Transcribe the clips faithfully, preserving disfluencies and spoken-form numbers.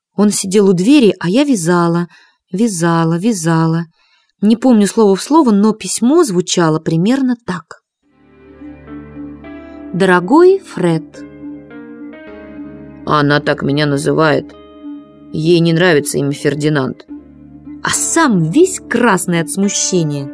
Он сидел у двери, а я вязала, вязала, вязала. Не помню слово в слово, но письмо звучало примерно так. «Дорогой Фред». Она так меня называет. Ей не нравится имя Фердинанд. А сам весь красный от смущения.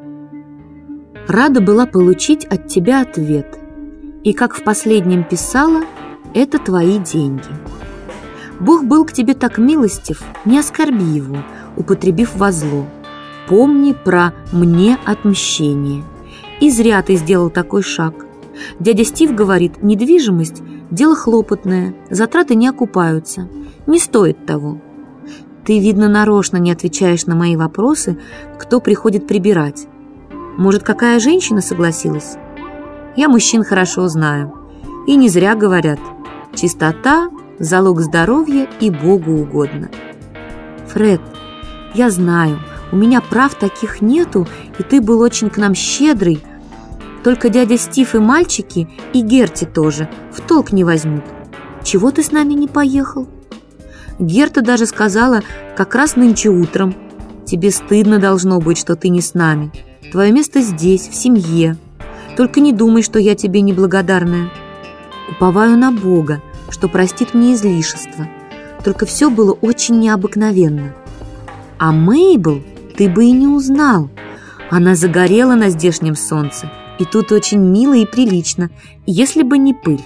Рада была получить от тебя ответ. И, как в последнем писала, это твои деньги. Бог был к тебе так милостив, не оскорби его, употребив во зло. Помни про «мне отмщение». И зря ты сделал такой шаг. Дядя Стив говорит, недвижимость – дело хлопотное, затраты не окупаются, не стоит того. Ты, видно, нарочно не отвечаешь на мои вопросы, кто приходит прибирать. Может, какая женщина согласилась? Я мужчин хорошо знаю. И не зря говорят, чистота – залог здоровья и Богу угодно. Фред, я знаю, у меня прав таких нету, и ты был очень к нам щедрый. Только дядя Стив и мальчики, и Герти тоже, в толк не возьмут. Чего ты с нами не поехал? Герта даже сказала, как раз нынче утром. Тебе стыдно должно быть, что ты не с нами. Твое место здесь, в семье. Только не думай, что я тебе неблагодарная. Уповаю на Бога, что простит мне излишество. Только все было очень необыкновенно. А Мейбл ты бы и не узнал. Она загорела на здешнем солнце. И тут очень мило и прилично, если бы не пыль.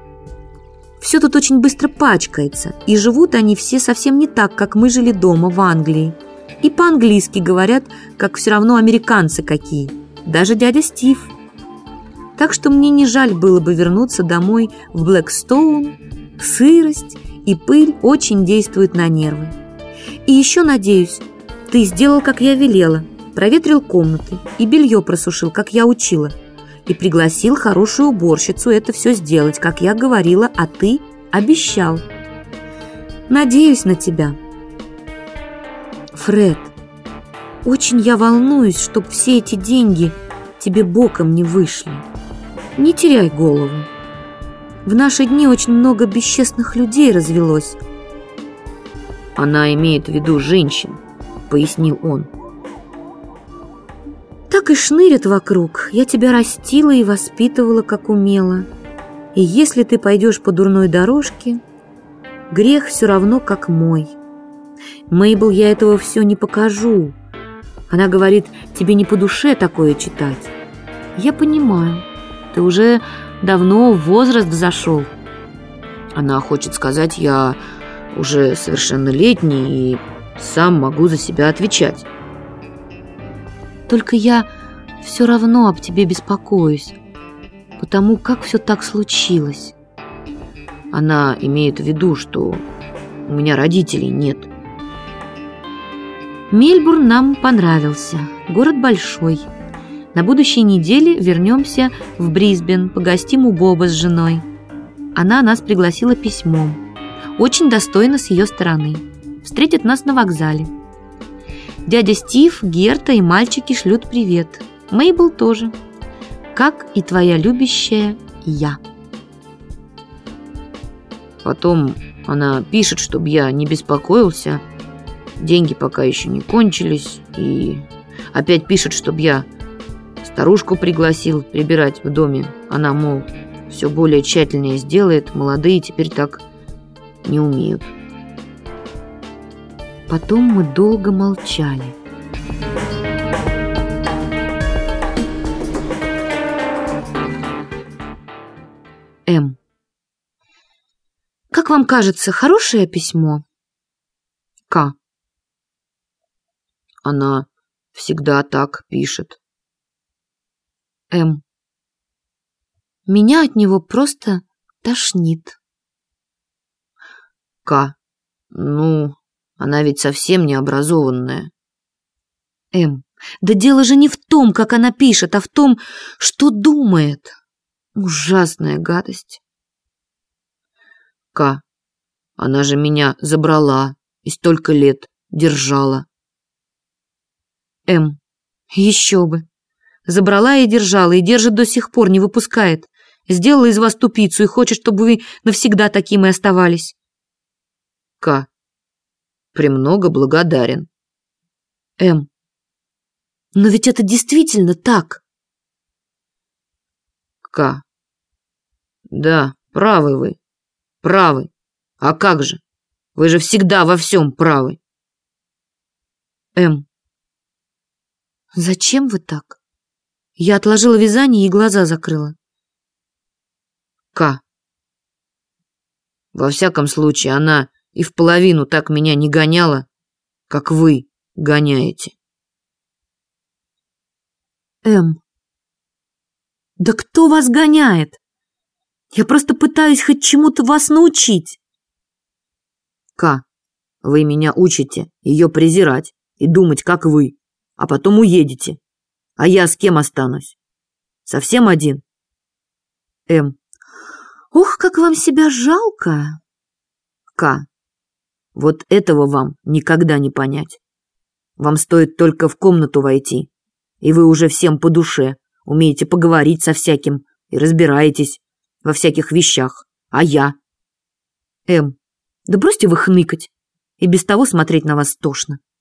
Все тут очень быстро пачкается, и живут они все совсем не так, как мы жили дома в Англии. И по-английски говорят, как все равно американцы какие, даже дядя Стив. Так что мне не жаль было бы вернуться домой в Блэкстоун. Сырость и пыль очень действуют на нервы. И еще, надеюсь, ты сделал, как я велела, проветрил комнаты и белье просушил, как я учила, и пригласил хорошую уборщицу это все сделать, как я говорила, а ты обещал. Надеюсь на тебя. Фред, очень я волнуюсь, чтоб все эти деньги тебе боком не вышли. Не теряй голову. В наши дни очень много бесчестных людей развелось. Она имеет в виду женщин, пояснил он. Так и шнырят вокруг. Я тебя растила и воспитывала, как умела. И если ты пойдешь по дурной дорожке, грех все равно как мой. Мейбл, я этого все не покажу. Она говорит, тебе не по душе такое читать. Я понимаю, ты уже давно в возраст взошел. Она хочет сказать, я уже совершеннолетний и сам могу за себя отвечать. Только я все равно об тебе беспокоюсь, потому как все так случилось. Она имеет в виду, что у меня родителей нет. Мельбурн нам понравился. Город большой. На будущей неделе вернемся в Брисбен, погостим у Боба с женой. Она нас пригласила письмом. Очень достойно с ее стороны. Встретит нас на вокзале. Дядя Стив, Герта и мальчики шлют привет. Мейбл тоже. Как и твоя любящая я. Потом она пишет, чтобы я не беспокоился. Деньги пока еще не кончились. И опять пишет, чтобы я старушку пригласил прибирать в доме. Она, мол, все более тщательнее сделает. Молодые теперь так не умеют. Потом мы долго молчали. М. Как вам кажется, хорошее письмо? К. Она всегда так пишет. М. Меня от него просто тошнит. К. Ну, она ведь совсем не образованная. М. Да дело же не в том, как она пишет, а в том, что думает. Ужасная гадость. К. Она же меня забрала и столько лет держала. М. Еще бы. Забрала и держала, и держит до сих пор, не выпускает. Сделала из вас тупицу и хочет, чтобы вы навсегда таким и оставались. К. премного благодарен. М. Но ведь это действительно так. К. Да, правы вы, правы. А как же? Вы же всегда во всем правы. М. Зачем вы так? Я отложила вязание и глаза закрыла. К. Во всяком случае, она и в половину так меня не гоняла, как вы гоняете. М. Да кто вас гоняет? Я просто пытаюсь хоть чему-то вас научить. К. Вы меня учите ее презирать и думать, как вы, а потом уедете. А я с кем останусь? Совсем один? М. Ох, как вам себя жалко. К. Вот этого вам никогда не понять. Вам стоит только в комнату войти, и вы уже всем по душе, умеете поговорить со всяким и разбираетесь во всяких вещах. А я? М. Да бросьте вы хныкать. И без того смотреть на вас тошно.